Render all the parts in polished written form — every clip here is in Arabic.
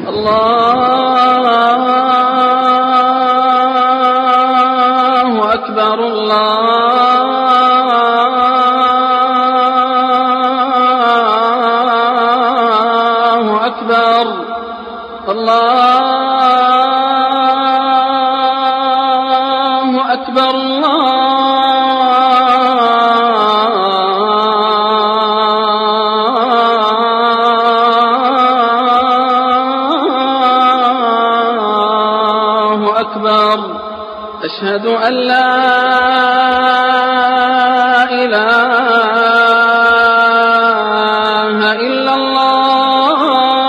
الله أكبر الله أكبر الله أكبر الله أكبر. أشهد أن لا إله إلا الله.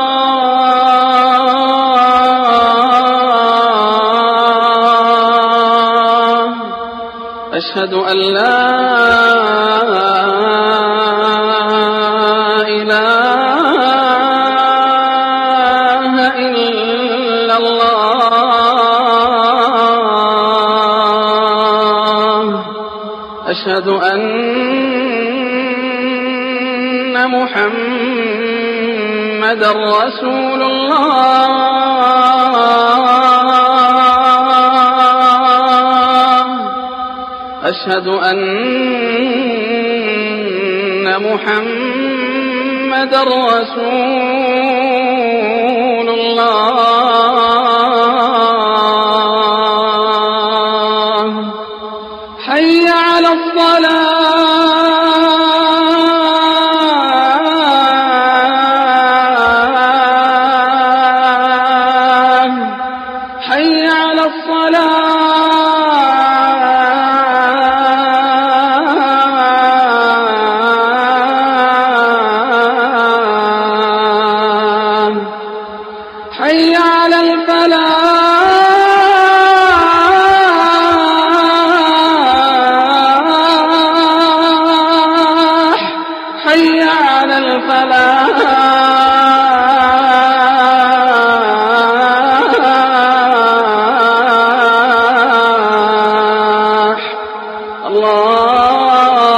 أشهد أن لا إله إلا الله. أشهد أن محمدًا رسول الله. أشهد أن محمدًا رسول الله. حي على الصلاة. حي على الصلاة. حي على الفلاح. حي على الفلاح.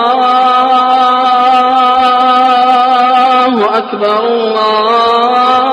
الله أكبر الله